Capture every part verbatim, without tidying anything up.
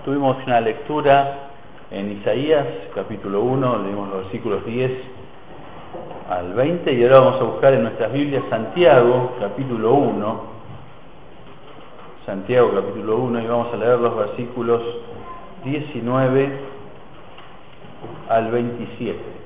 Tuvimos una lectura en Isaías, capítulo uno, leímos los versículos diez al veinte, y ahora vamos a buscar en nuestras Biblias Santiago, capítulo uno, Santiago, capítulo uno, y vamos a leer los versículos diecinueve al veintisiete.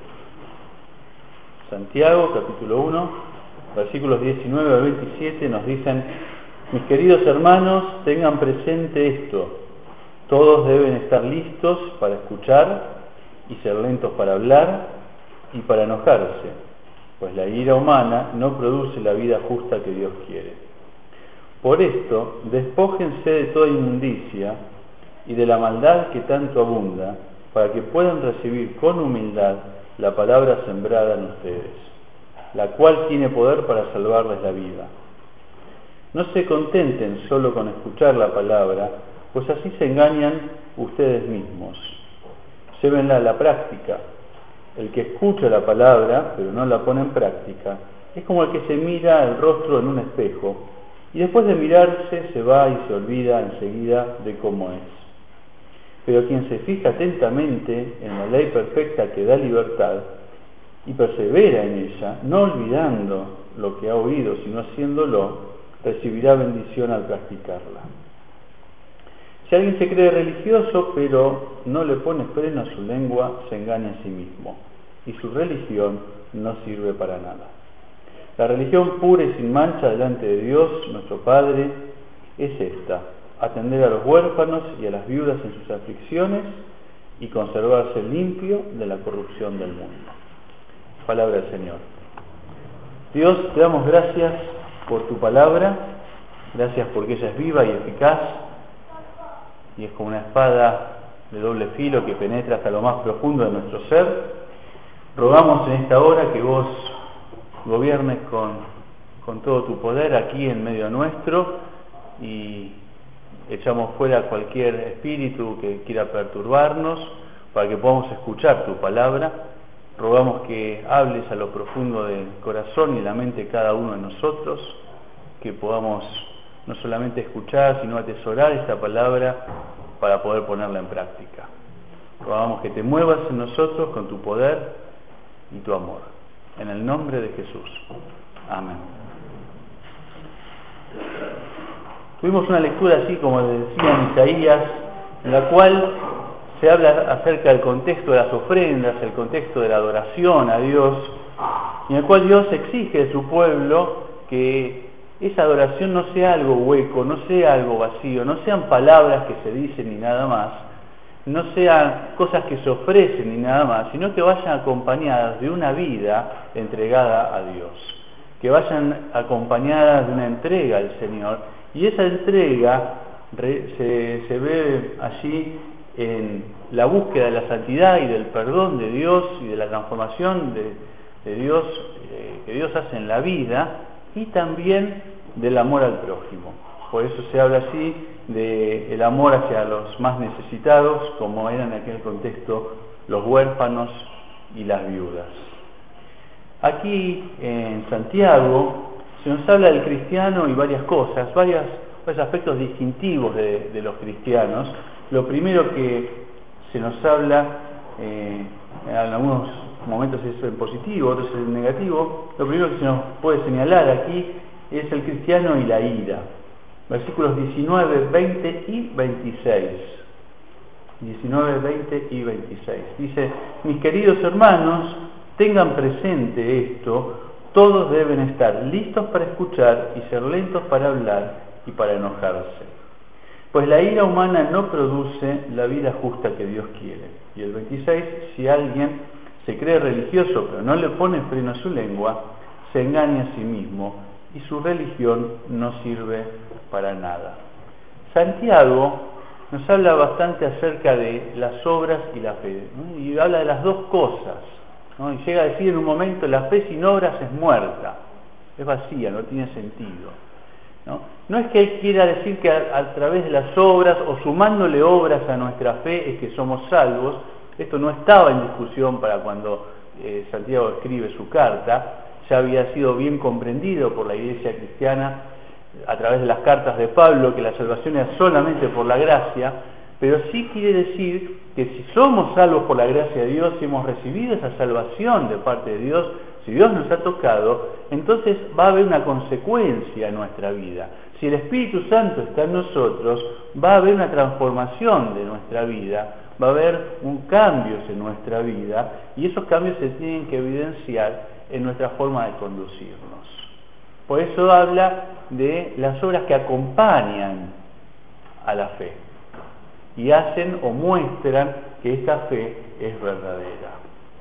Santiago, capítulo uno, versículos diecinueve al veintisiete nos dicen: mis queridos hermanos, tengan presente esto. Todos deben estar listos para escuchar y ser lentos para hablar y para enojarse, pues la ira humana no produce la vida justa que Dios quiere. Por esto, despójense de toda inmundicia y de la maldad que tanto abunda, para que puedan recibir con humildad la palabra sembrada en ustedes, la cual tiene poder para salvarles la vida. No se contenten solo con escuchar la palabra, pues así se engañan ustedes mismos. Llévenla a la práctica. El que escucha la palabra, pero no la pone en práctica, es como el que se mira el rostro en un espejo, y después de mirarse se va y se olvida enseguida de cómo es. Pero quien se fija atentamente en la ley perfecta que da libertad, y persevera en ella, no olvidando lo que ha oído, sino haciéndolo, recibirá bendición al practicarla. Si alguien se cree religioso, pero no le pone freno a su lengua, se engaña a sí mismo, y su religión no sirve para nada. La religión pura y sin mancha delante de Dios, nuestro Padre, es esta: atender a los huérfanos y a las viudas en sus aflicciones y conservarse limpio de la corrupción del mundo. Palabra del Señor. Dios, te damos gracias por tu palabra, gracias porque ella es viva y eficaz, y es como una espada de doble filo que penetra hasta lo más profundo de nuestro ser. Rogamos en esta hora que vos gobiernes con, con todo tu poder aquí en medio nuestro, y echamos fuera cualquier espíritu que quiera perturbarnos, para que podamos escuchar tu palabra. Rogamos que hables a lo profundo del corazón y la mente de cada uno de nosotros, que podamos no solamente escuchar, sino atesorar esta palabra para poder ponerla en práctica. Rogamos que te muevas en nosotros con tu poder y tu amor. En el nombre de Jesús. Amén. Tuvimos una lectura así, como decía en Isaías, en la cual se habla acerca del contexto de las ofrendas, el contexto de la adoración a Dios, y en el cual Dios exige de su pueblo que esa adoración no sea algo hueco, no sea algo vacío, no sean palabras que se dicen ni nada más, no sean cosas que se ofrecen ni nada más, sino que vayan acompañadas de una vida entregada a Dios, que vayan acompañadas de una entrega al Señor, y esa entrega se, se ve allí en la búsqueda de la santidad y del perdón de Dios y de la transformación de, de Dios eh, que Dios hace en la vida, y también del amor al prójimo. Por eso se habla así de el amor hacia los más necesitados, como eran en aquel contexto los huérfanos y las viudas. Aquí en Santiago se nos habla del cristiano y varias cosas, varias, varios aspectos distintivos de, de los cristianos. Lo primero que se nos habla, eh, en algunos momentos es en positivo, otros en negativo. Lo primero que se nos puede señalar aquí es el cristiano y la ira. Versículos diecinueve, veinte y veintiséis. diecinueve, veinte y veintiséis. Dice: mis queridos hermanos, tengan presente esto. Todos deben estar listos para escuchar y ser lentos para hablar y para enojarse, pues la ira humana no produce la vida justa que Dios quiere. Y el veintiséis: si alguien se cree religioso pero no le pone freno a su lengua, se engaña a sí mismo y su religión no sirve para nada. Santiago nos habla bastante acerca de las obras y la fe, ¿no? Y habla de las dos cosas, ¿no? Y llega a decir en un momento: la fe sin obras es muerta, es vacía, no tiene sentido. ¿No? No es que él quiera decir que a, a través de las obras o sumándole obras a nuestra fe es que somos salvos. Esto no estaba en discusión para cuando eh, Santiago escribe su carta. Ya había sido bien comprendido por la iglesia cristiana a través de las cartas de Pablo, que la salvación era solamente por la gracia, pero sí quiere decir que si somos salvos por la gracia de Dios, si hemos recibido esa salvación de parte de Dios, si Dios nos ha tocado, entonces va a haber una consecuencia en nuestra vida. Si el Espíritu Santo está en nosotros, va a haber una transformación de nuestra vida, va a haber un cambios en nuestra vida, y esos cambios se tienen que evidenciar en nuestra forma de conducirnos. Por eso habla de las obras que acompañan a la fe y hacen o muestran que esta fe es verdadera.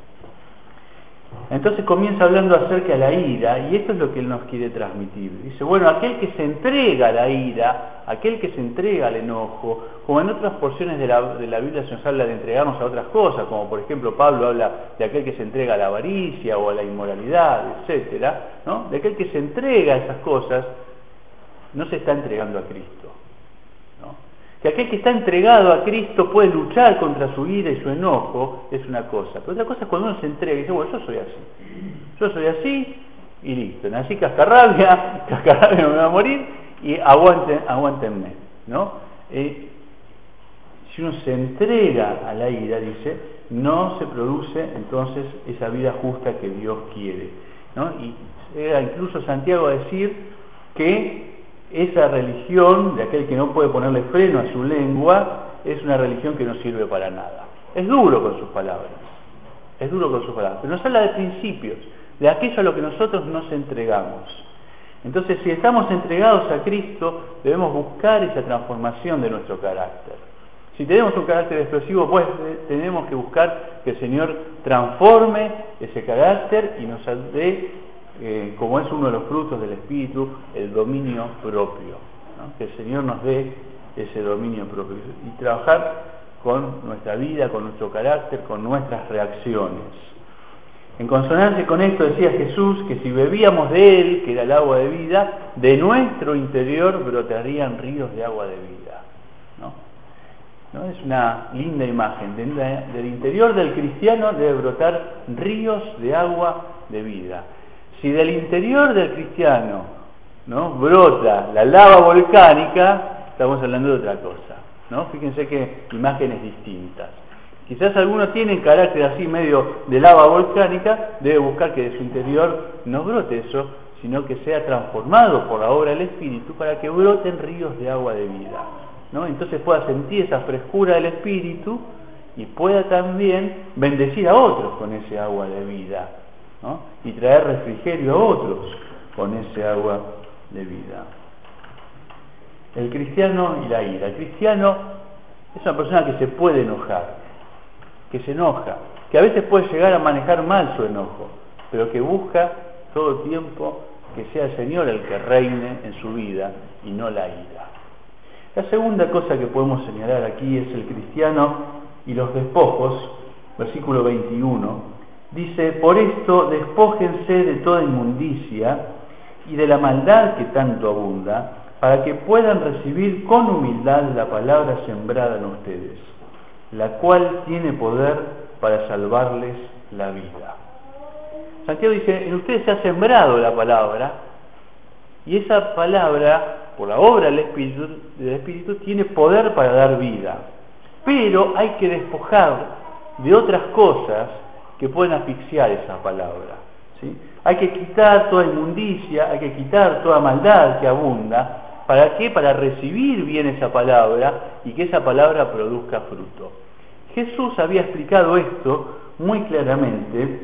Entonces comienza hablando acerca de la ira, y esto es lo que él nos quiere transmitir. Dice, bueno, aquel que se entrega a la ira, aquel que se entrega al enojo, como en otras porciones de la, de la Biblia se nos habla de entregarnos a otras cosas, como por ejemplo Pablo habla de aquel que se entrega a la avaricia o a la inmoralidad, etcétera, ¿no? De aquel que se entrega a esas cosas, no se está entregando a Cristo, ¿no? Que aquel que está entregado a Cristo puede luchar contra su ira y su enojo, es una cosa. Pero otra cosa es cuando uno se entrega y dice, bueno, yo soy así. Yo soy así y listo. Nací cascarrabia, cascarrabia me va a morir y aguanten, aguántenme, ¿no? Eh, si uno se entrega a la ira, dice, no se produce entonces esa vida justa que Dios quiere, ¿no? Y llega incluso Santiago a decir que esa religión de aquel que no puede ponerle freno a su lengua es una religión que no sirve para nada. Es duro con sus palabras, es duro con sus palabras, pero nos habla de principios, de aquello a lo que nosotros nos entregamos. Entonces, si estamos entregados a Cristo, debemos buscar esa transformación de nuestro carácter. Si tenemos un carácter explosivo, pues tenemos que buscar que el Señor transforme ese carácter y nos dé, Eh, como es uno de los frutos del Espíritu, el dominio propio, ¿no? Que el Señor nos dé ese dominio propio y trabajar con nuestra vida, con nuestro carácter, con nuestras reacciones. En consonancia con esto decía Jesús que si bebíamos de Él, que era el agua de vida, de nuestro interior brotarían ríos de agua de vida, ¿no? ¿No? Es una linda imagen. Del interior del cristiano debe brotar ríos de agua de vida. Si del interior del cristiano, ¿no?, brota la lava volcánica, estamos hablando de otra cosa, ¿no? Fíjense que imágenes distintas. Quizás algunos tienen carácter así medio de lava volcánica, debe buscar que de su interior no brote eso, sino que sea transformado por la obra del Espíritu para que broten ríos de agua de vida, ¿no? Entonces pueda sentir esa frescura del Espíritu y pueda también bendecir a otros con ese agua de vida, ¿no? Y traer refrigerio a otros con ese agua de vida. El cristiano y la ira. El cristiano es una persona que se puede enojar, que se enoja, que a veces puede llegar a manejar mal su enojo, pero que busca todo el tiempo que sea el Señor el que reine en su vida y no la ira. La segunda cosa que podemos señalar aquí es el cristiano y los despojos, versículo veintiuno. Dice, por esto despójense de toda inmundicia y de la maldad que tanto abunda, para que puedan recibir con humildad la palabra sembrada en ustedes, la cual tiene poder para salvarles la vida. Santiago dice, en ustedes se ha sembrado la palabra, y esa palabra, por la obra del Espíritu, del Espíritu, tiene poder para dar vida. Pero hay que despojar de otras cosas que pueden asfixiar esa palabra, ¿sí? Hay que quitar toda inmundicia, hay que quitar toda maldad que abunda. ¿Para qué? Para recibir bien esa palabra y que esa palabra produzca fruto. Jesús había explicado esto muy claramente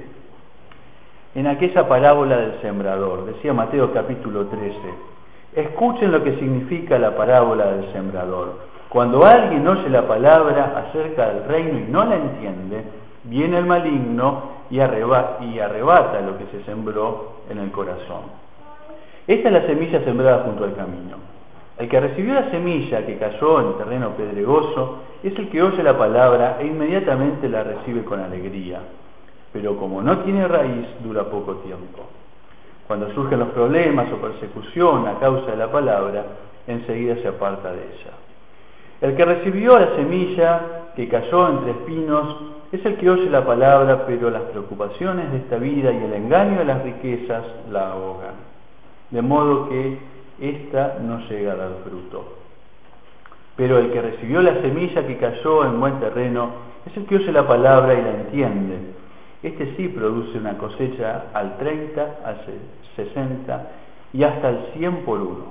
en aquella parábola del sembrador. Decía Mateo capítulo trece, escuchen lo que significa la parábola del sembrador. Cuando alguien oye la palabra acerca del reino y no la entiende, viene el maligno y arrebata, y arrebata lo que se sembró en el corazón. Esta es la semilla sembrada junto al camino. El que recibió la semilla que cayó en terreno pedregoso es el que oye la palabra e inmediatamente la recibe con alegría. Pero como no tiene raíz, dura poco tiempo. Cuando surgen los problemas o persecución a causa de la palabra, enseguida se aparta de ella. El que recibió la semilla que cayó entre espinos es el que oye la palabra, pero las preocupaciones de esta vida y el engaño de las riquezas la ahogan, de modo que ésta no llega a dar fruto. Pero el que recibió la semilla que cayó en buen terreno es el que oye la palabra y la entiende. Este sí produce una cosecha al treinta, al sesenta y hasta al cien por uno.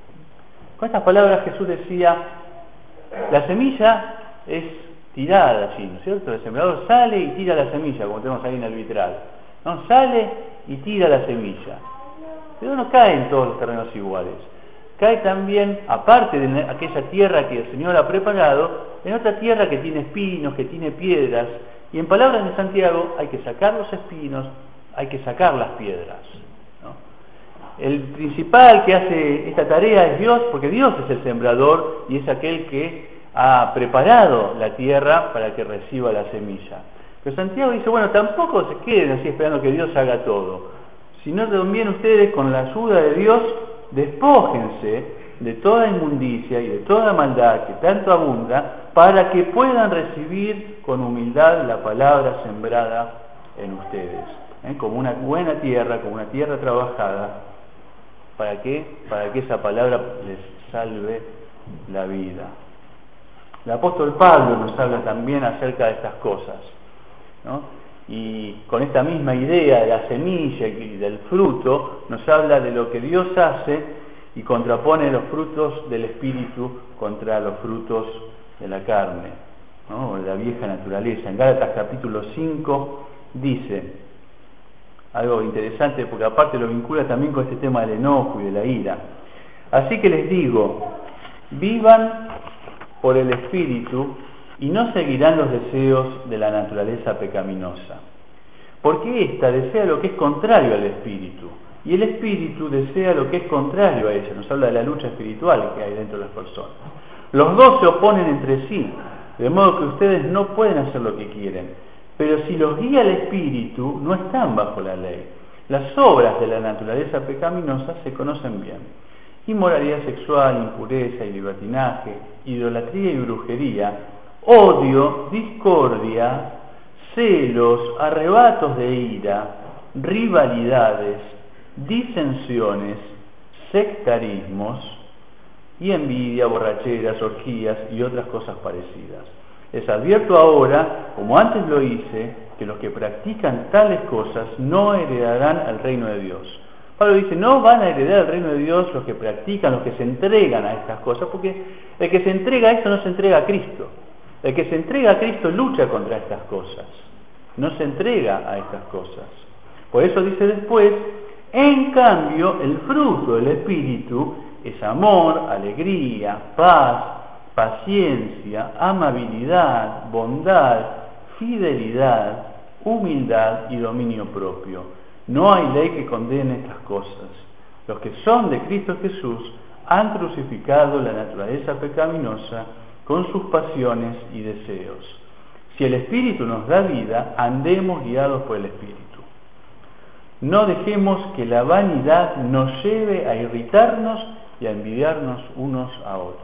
Con estas palabras Jesús decía, la semilla es tirada allí, ¿no es cierto? El sembrador sale y tira la semilla, como tenemos ahí en el vitral, ¿no? Sale y tira la semilla. Pero no cae en todos los terrenos iguales. Cae también, aparte de aquella tierra que el Señor ha preparado, en otra tierra que tiene espinos, que tiene piedras. Y en palabras de Santiago, hay que sacar los espinos, hay que sacar las piedras, ¿no? El principal que hace esta tarea es Dios, porque Dios es el sembrador y es aquel que ha preparado la tierra para que reciba la semilla. Pero Santiago dice, bueno, tampoco se queden así esperando que Dios haga todo, sino también ustedes, con la ayuda de Dios, despójense de toda inmundicia y de toda maldad que tanto abunda, para que puedan recibir con humildad la palabra sembrada en ustedes, ¿eh? Como una buena tierra, como una tierra trabajada. ¿Para qué? Para que esa palabra les salve la vida. El apóstol Pablo nos habla también acerca de estas cosas, ¿no? Y con esta misma idea de la semilla y del fruto, nos habla de lo que Dios hace y contrapone los frutos del Espíritu contra los frutos de la carne, ¿no? O de la vieja naturaleza. En Gálatas capítulo cinco dice algo interesante, porque aparte lo vincula también con este tema del enojo y de la ira. Así que les digo, vivan por el Espíritu y no seguirán los deseos de la naturaleza pecaminosa, porque ésta desea lo que es contrario al Espíritu, y el Espíritu desea lo que es contrario a ella. Nos habla de la lucha espiritual que hay dentro de las personas. Los dos se oponen entre sí, de modo que ustedes no pueden hacer lo que quieren, pero si los guía el Espíritu, no están bajo la ley. Las obras de la naturaleza pecaminosa se conocen bien: inmoralidad sexual, impureza y libertinaje, idolatría y brujería, odio, discordia, celos, arrebatos de ira, rivalidades, disensiones, sectarismos y envidia, borracheras, orgías y otras cosas parecidas. Les advierto ahora, como antes lo hice, que los que practican tales cosas no heredarán el reino de Dios. Pablo dice, no van a heredar el reino de Dios los que practican, los que se entregan a estas cosas, porque el que se entrega a esto no se entrega a Cristo. El que se entrega a Cristo lucha contra estas cosas, no se entrega a estas cosas. Por eso dice después, en cambio, el fruto del Espíritu es amor, alegría, paz, paciencia, amabilidad, bondad, fidelidad, humildad y dominio propio. No hay ley que condene estas cosas. Los que son de Cristo Jesús han crucificado la naturaleza pecaminosa con sus pasiones y deseos. Si el Espíritu nos da vida, andemos guiados por el Espíritu. No dejemos que la vanidad nos lleve a irritarnos y a envidiarnos unos a otros.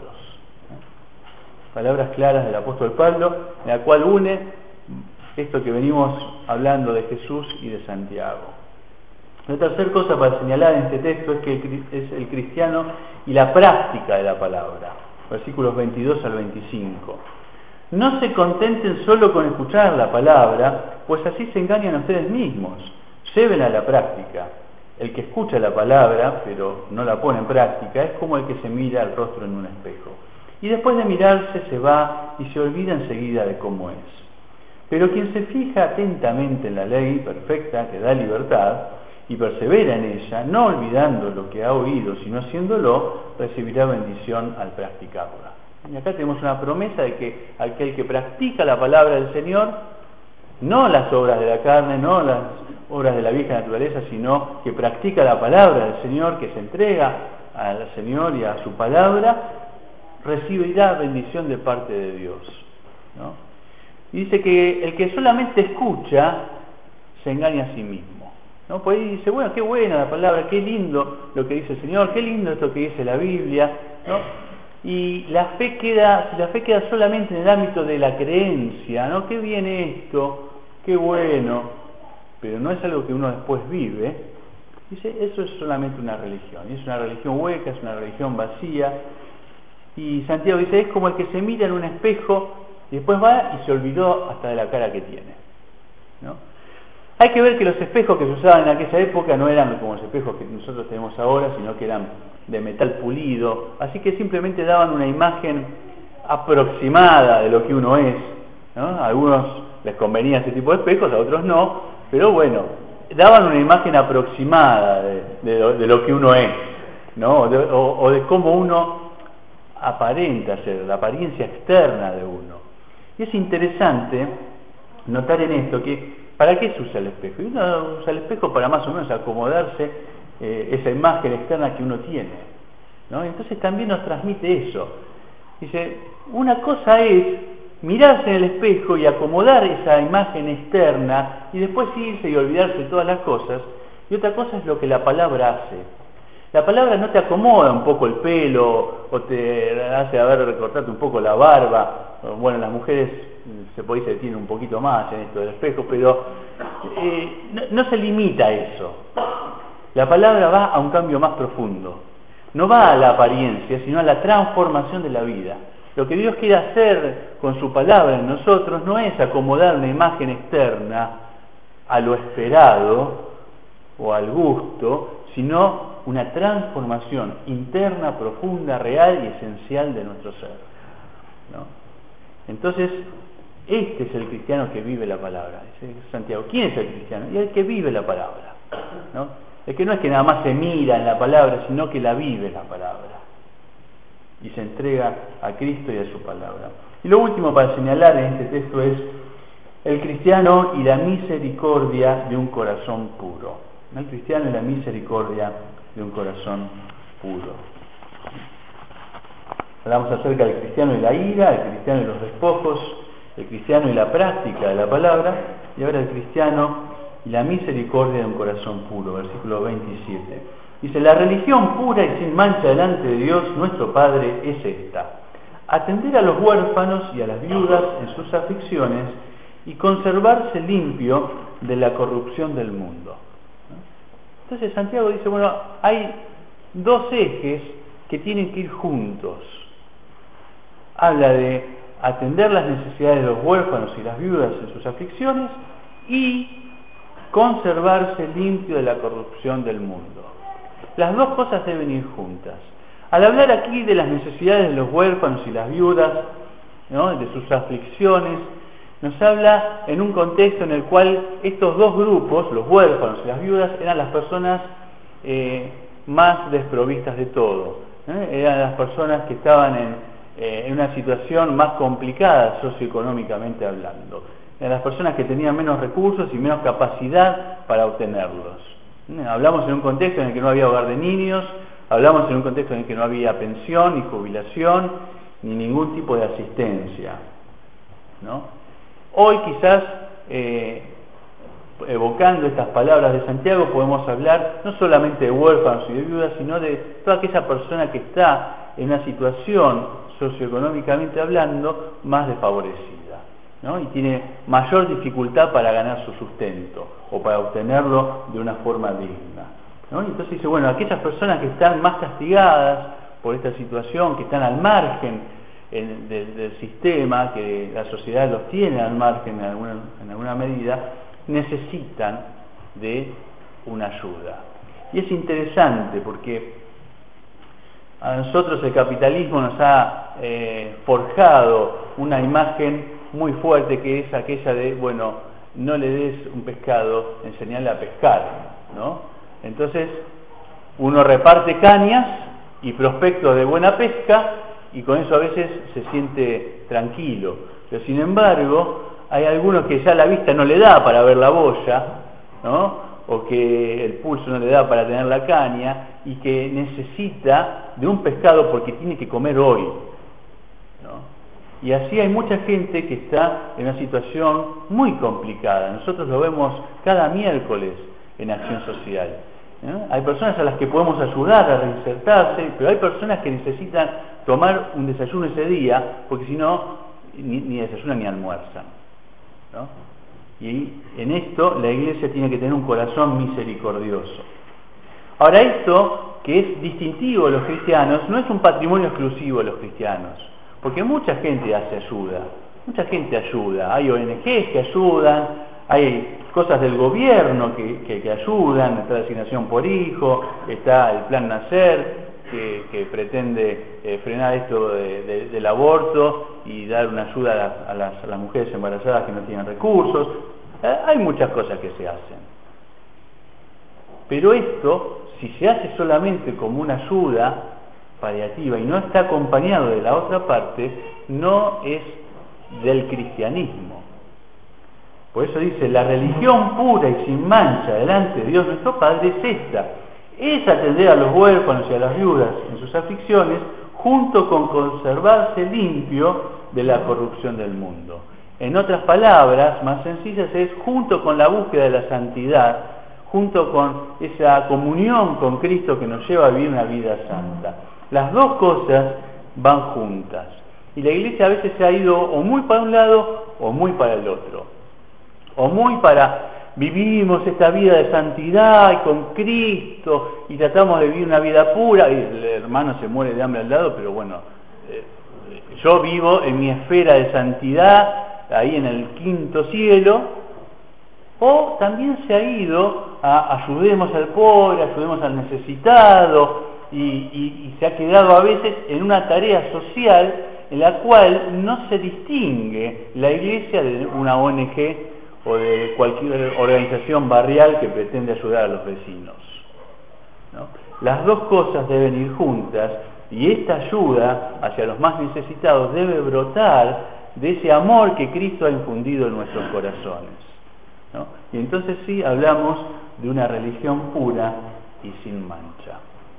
Palabras claras del apóstol Pablo, en la cual une esto que venimos hablando de Jesús y de Santiago. La tercera cosa para señalar en este texto es que es el cristiano y la práctica de la palabra. Versículos veintidós al veinticinco. No se contenten solo con escuchar la palabra, pues así se engañan a ustedes mismos. Llévenla a la práctica. El que escucha la palabra, pero no la pone en práctica, es como el que se mira al rostro en un espejo. Y después de mirarse se va y se olvida enseguida de cómo es. Pero quien se fija atentamente en la ley perfecta que da libertad y persevera en ella, no olvidando lo que ha oído, sino haciéndolo, recibirá bendición al practicarla. Y acá tenemos una promesa de que aquel que practica la palabra del Señor, no las obras de la carne, no las obras de la vieja naturaleza, sino que practica la palabra del Señor, que se entrega al Señor y a su palabra, recibirá bendición de parte de Dios, ¿no? Y dice que el que solamente escucha se engaña a sí mismo, ¿no? Pues ahí dice, bueno, qué buena la palabra, qué lindo lo que dice el Señor, qué lindo esto que dice la Biblia, ¿no? Y la fe queda, si la fe queda solamente en el ámbito de la creencia, ¿no? Qué bien esto, qué bueno, pero no es algo que uno después vive, dice, eso es solamente una religión, y es una religión hueca, es una religión vacía, Y Santiago dice, es como el que se mira en un espejo y después va y se olvidó hasta de la cara que tiene, ¿no? Hay que ver que los espejos que se usaban en aquella época no eran como los espejos que nosotros tenemos ahora, sino que eran de metal pulido, así que simplemente daban una imagen aproximada de lo que uno es, ¿no? A algunos les convenía ese tipo de espejos, a otros no, pero bueno, daban una imagen aproximada de, de, lo, de lo que uno es, ¿no? O de, o, o de cómo uno aparenta ser, la apariencia externa de uno. Y es interesante notar en esto que ¿para qué se usa el espejo? Y uno usa el espejo para más o menos acomodarse eh, esa imagen externa que uno tiene, ¿no? Entonces también nos transmite eso. Dice, una cosa es mirarse en el espejo y acomodar esa imagen externa y después irse y olvidarse de todas las cosas, y otra cosa es lo que la palabra hace. La palabra no te acomoda un poco el pelo o te hace a ver recortarte un poco la barba. Bueno, las mujeres se puede se detienen un poquito más en esto del espejo, pero eh, no, no se limita a eso. La palabra va a un cambio más profundo. No va a la apariencia, sino a la transformación de la vida. Lo que Dios quiere hacer con su palabra en nosotros no es acomodar una imagen externa a lo esperado o al gusto, sino una transformación interna, profunda, real y esencial de nuestro ser, ¿no? Entonces, este es el cristiano que vive la palabra, dice Santiago. ¿Quién es el cristiano? Y el que vive la palabra, ¿no? El que no es que nada más se mira en la palabra, sino que la vive la palabra y se entrega a Cristo y a su palabra. Y lo último para señalar en este texto es el cristiano y la misericordia de un corazón puro. El cristiano y la misericordia de un corazón puro. Hablamos acerca del cristiano y la ira, el cristiano y los despojos, el cristiano y la práctica de la palabra, y ahora el cristiano y la misericordia de un corazón puro, versículo veintisiete. Dice, la religión pura y sin mancha delante de Dios, nuestro Padre, es esta: atender a los huérfanos y a las viudas en sus aflicciones y conservarse limpio de la corrupción del mundo. Entonces Santiago dice, bueno, hay dos ejes que tienen que ir juntos. Habla de atender las necesidades de los huérfanos y las viudas en sus aflicciones y conservarse limpio de la corrupción del mundo. Las dos cosas deben ir juntas. Al hablar aquí de las necesidades de los huérfanos y las viudas, ¿no?, de sus aflicciones, nos habla en un contexto en el cual estos dos grupos, los huérfanos y las viudas, eran las personas eh, más desprovistas de todo, ¿eh? Eran las personas que estaban en, eh, en una situación más complicada socioeconómicamente hablando. Eran las personas que tenían menos recursos y menos capacidad para obtenerlos. ¿eh? Hablamos en un contexto en el que no había hogar de niños, hablamos en un contexto en el que no había pensión, ni jubilación, ni ningún tipo de asistencia, ¿no? Hoy quizás, eh, evocando estas palabras de Santiago, podemos hablar no solamente de huérfanos y de viudas, sino de toda aquella persona que está en una situación socioeconómicamente hablando más desfavorecida, ¿no? Y tiene mayor dificultad para ganar su sustento o para obtenerlo de una forma digna, ¿no? Y entonces dice, bueno, aquellas personas que están más castigadas por esta situación, que están al margen En, de, del sistema, que la sociedad los tiene al margen en alguna, en alguna medida, necesitan de una ayuda. Y es interesante porque a nosotros el capitalismo nos ha eh, forjado una imagen muy fuerte, que es aquella de, bueno, no le des un pescado, enseñarle a pescar, ¿no? Entonces uno reparte cañas y prospectos de buena pesca, y con eso a veces se siente tranquilo. Pero sin embargo, hay algunos que ya la vista no le da para ver la boya, ¿no? O que el pulso no le da para tener la caña, y que necesita de un pescado porque tiene que comer hoy, ¿no? Y así hay mucha gente que está en una situación muy complicada. Nosotros lo vemos cada miércoles en Acción Social, ¿no? Hay personas a las que podemos ayudar a reinsertarse, pero hay personas que necesitan tomar un desayuno ese día, porque si no, ni, ni desayunan ni almuerzan, ¿no? Y en esto la Iglesia tiene que tener un corazón misericordioso. Ahora, esto que es distintivo de los cristianos, no es un patrimonio exclusivo de los cristianos, porque mucha gente hace ayuda, mucha gente ayuda, hay O N Ges que ayudan, hay cosas del gobierno que, que, que ayudan, está la asignación por hijo, está el Plan Nacer, que, que pretende eh, frenar esto de, de, del aborto y dar una ayuda a las, a, las, a las mujeres embarazadas que no tienen recursos. Eh, hay muchas cosas que se hacen. Pero esto, si se hace solamente como una ayuda paliativa y no está acompañado de la otra parte, no es del cristianismo. Por eso dice, la religión pura y sin mancha delante de Dios nuestro Padre es esta: es atender a los huérfanos y a las viudas en sus aflicciones, junto con conservarse limpio de la corrupción del mundo. En otras palabras, más sencillas, es junto con la búsqueda de la santidad, junto con esa comunión con Cristo que nos lleva a vivir una vida santa. Las dos cosas van juntas. Y la Iglesia a veces se ha ido o muy para un lado o muy para el otro. O muy para vivimos esta vida de santidad y con Cristo y tratamos de vivir una vida pura, y el hermano se muere de hambre al lado, pero bueno, eh, yo vivo en mi esfera de santidad, ahí en el quinto cielo. O también se ha ido a ayudemos al pobre, ayudemos al necesitado, y, y, y se ha quedado a veces en una tarea social en la cual no se distingue la Iglesia de una O N Ge o de cualquier organización barrial que pretende ayudar a los vecinos, ¿no? Las dos cosas deben ir juntas, y esta ayuda hacia los más necesitados debe brotar de ese amor que Cristo ha infundido en nuestros corazones, ¿no? Y entonces sí hablamos de una religión pura y sin mancha.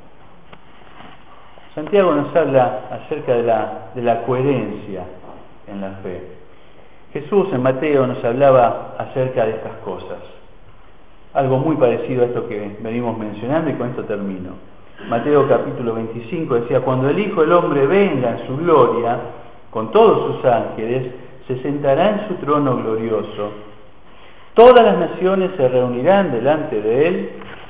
Santiago nos habla acerca de la, de la coherencia en la fe. Jesús en Mateo nos hablaba acerca de estas cosas, algo muy parecido a esto que venimos mencionando, y con esto termino. Mateo capítulo veinticinco decía: cuando el Hijo del Hombre venga en su gloria con todos sus ángeles, se sentará en su trono glorioso. Todas las naciones se reunirán delante de él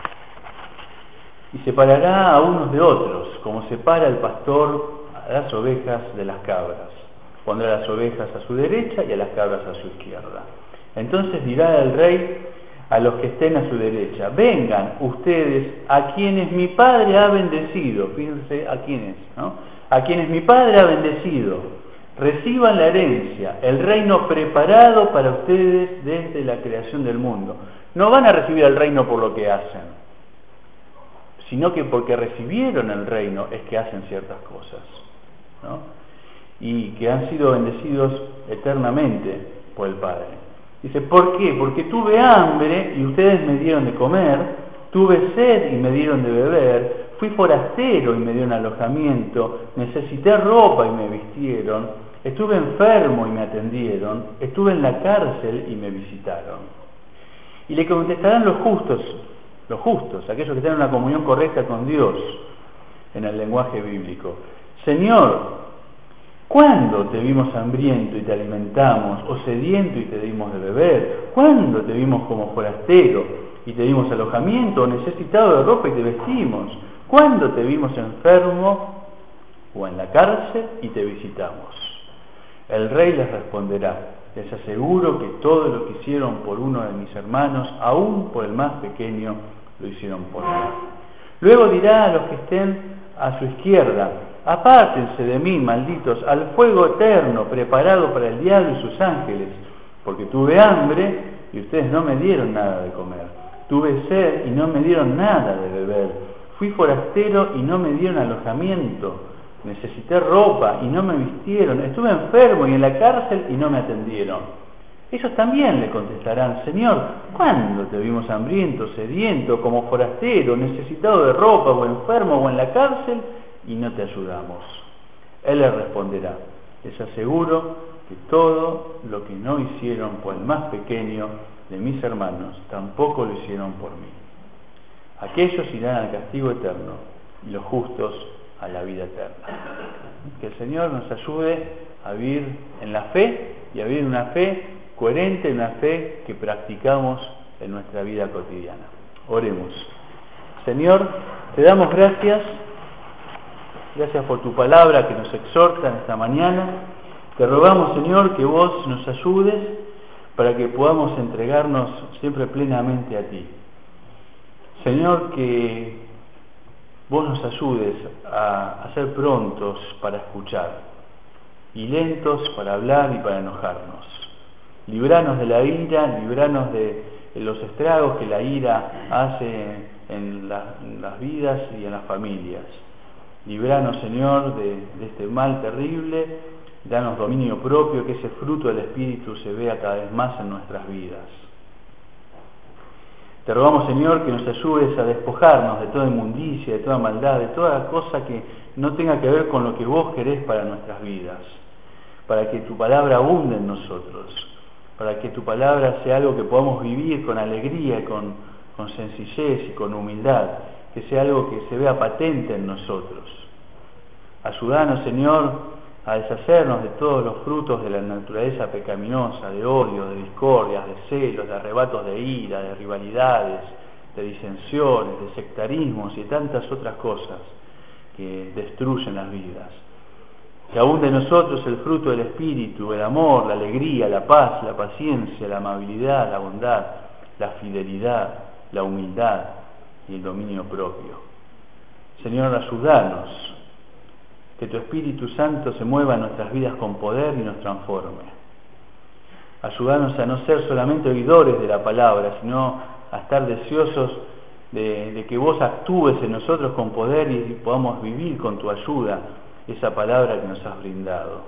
y separará a unos de otros, como separa el pastor a las ovejas de las cabras. Pondrá a las ovejas a su derecha y a las cabras a su izquierda. Entonces dirá el rey a los que estén a su derecha: vengan ustedes a quienes mi Padre ha bendecido. Fíjense a quienes, ¿no? A quienes mi Padre ha bendecido. Reciban la herencia, el reino preparado para ustedes desde la creación del mundo. No van a recibir el reino por lo que hacen, sino que porque recibieron el reino es que hacen ciertas cosas, ¿no? Y que han sido bendecidos eternamente por el Padre. Dice: ¿por qué? Porque tuve hambre y ustedes me dieron de comer, tuve sed y me dieron de beber, fui forastero y me dieron alojamiento, necesité ropa y me vistieron, estuve enfermo y me atendieron, estuve en la cárcel y me visitaron. Y le contestarán los justos, los justos, aquellos que tienen una comunión correcta con Dios, en el lenguaje bíblico: Señor, ¿cuándo te vimos hambriento y te alimentamos, o sediento y te dimos de beber? ¿Cuándo te vimos como forastero y te dimos alojamiento, o necesitado de ropa y te vestimos? ¿Cuándo te vimos enfermo o en la cárcel y te visitamos? El rey les responderá: les aseguro que todo lo que hicieron por uno de mis hermanos, aún por el más pequeño, lo hicieron por mí. Luego dirá a los que estén a su izquierda: apártense de mí, malditos, al fuego eterno preparado para el diablo y sus ángeles, porque tuve hambre y ustedes no me dieron nada de comer, tuve sed y no me dieron nada de beber, fui forastero y no me dieron alojamiento, necesité ropa y no me vistieron, estuve enfermo y en la cárcel y no me atendieron. Ellos también le contestarán: Señor, ¿cuándo te vimos hambriento, sediento, como forastero, necesitado de ropa, o enfermo, o en la cárcel, y no te ayudamos? Él les responderá: les aseguro que todo lo que no hicieron por el más pequeño de mis hermanos, tampoco lo hicieron por mí. Aquellos irán al castigo eterno y los justos a la vida eterna. Que el Señor nos ayude a vivir en la fe, y a vivir una fe coherente, una fe que practicamos en nuestra vida cotidiana. Oremos. Señor, te damos gracias, gracias por tu palabra que nos exhorta en esta mañana. Te rogamos, Señor, que vos nos ayudes para que podamos entregarnos siempre plenamente a ti. Señor, que vos nos ayudes a, a ser prontos para escuchar y lentos para hablar y para enojarnos. Libranos de la ira, libranos de, de los estragos que la ira hace en, la, en las vidas y en las familias. Libranos, Señor, de, de este mal terrible. Danos dominio propio, que ese fruto del Espíritu se vea cada vez más en nuestras vidas. Te rogamos, Señor, que nos ayudes a despojarnos de toda inmundicia, de toda maldad, de toda cosa que no tenga que ver con lo que vos querés para nuestras vidas, para que tu palabra abunde en nosotros, para que tu palabra sea algo que podamos vivir con alegría, con, con sencillez y con humildad, que sea algo que se vea patente en nosotros. Ayúdanos, Señor, a deshacernos de todos los frutos de la naturaleza pecaminosa, de odio, de discordias, de celos, de arrebatos de ira, de rivalidades, de disensiones, de sectarismos y de tantas otras cosas que destruyen las vidas. Que abunde en nosotros el fruto del Espíritu, el amor, la alegría, la paz, la paciencia, la amabilidad, la bondad, la fidelidad, la humildad y el dominio propio. Señor, ayúdanos, que tu Espíritu Santo se mueva en nuestras vidas con poder y nos transforme. Ayúdanos a no ser solamente oidores de la palabra, sino a estar deseosos de, de que vos actúes en nosotros con poder y podamos vivir con tu ayuda esa palabra que nos has brindado.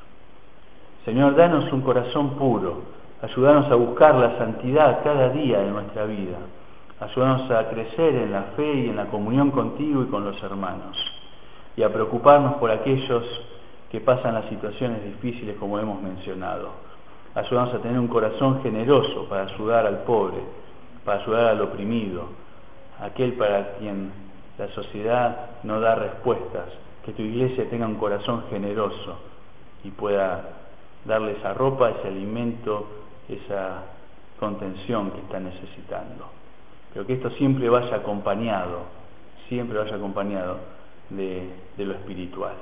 Señor, danos un corazón puro, ayúdanos a buscar la santidad cada día de nuestra vida, ayúdanos a crecer en la fe y en la comunión contigo y con los hermanos, y a preocuparnos por aquellos que pasan las situaciones difíciles como hemos mencionado. Ayúdanos a tener un corazón generoso para ayudar al pobre, para ayudar al oprimido, aquel para quien la sociedad no da respuestas. Que tu iglesia tenga un corazón generoso y pueda darle esa ropa, ese alimento, esa contención que está necesitando. Pero que esto siempre vaya acompañado, siempre vaya acompañado de, de lo espiritual.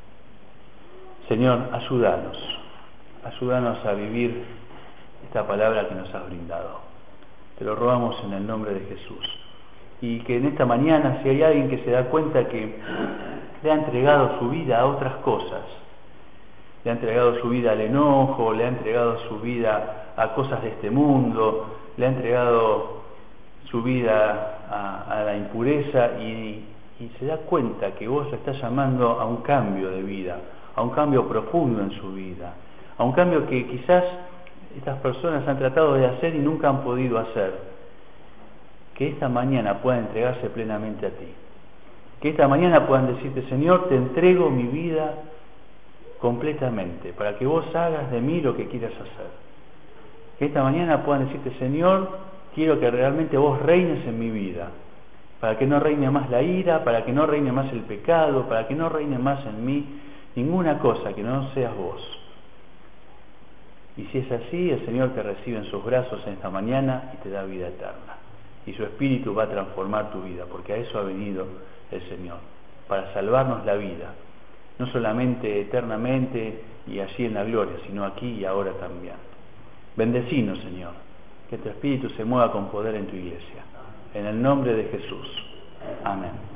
Señor, ayúdanos, ayúdanos a vivir esta palabra que nos has brindado. Te lo rogamos en el nombre de Jesús. Y que en esta mañana, si hay alguien que se da cuenta que le ha entregado su vida a otras cosas, le ha entregado su vida al enojo, le ha entregado su vida a cosas de este mundo, le ha entregado su vida a, a la impureza y, y se da cuenta que vos le estás llamando a un cambio de vida, a un cambio profundo en su vida, a un cambio que quizás estas personas han tratado de hacer y nunca han podido hacer. Que esta mañana puedan entregarse plenamente a ti. Que esta mañana puedan decirte, Señor, te entrego mi vida completamente, para que vos hagas de mí lo que quieras hacer. Que esta mañana puedan decirte, Señor, quiero que realmente vos reines en mi vida, para que no reine más la ira, para que no reine más el pecado, para que no reine más en mí ninguna cosa que no seas vos. Y si es así, el Señor te recibe en sus brazos en esta mañana y te da vida eterna. Y su Espíritu va a transformar tu vida, porque a eso ha venido el Señor, para salvarnos la vida, no solamente eternamente y allí en la gloria, sino aquí y ahora también. Bendecinos, Señor, que tu Espíritu se mueva con poder en tu iglesia. En el nombre de Jesús. Amén.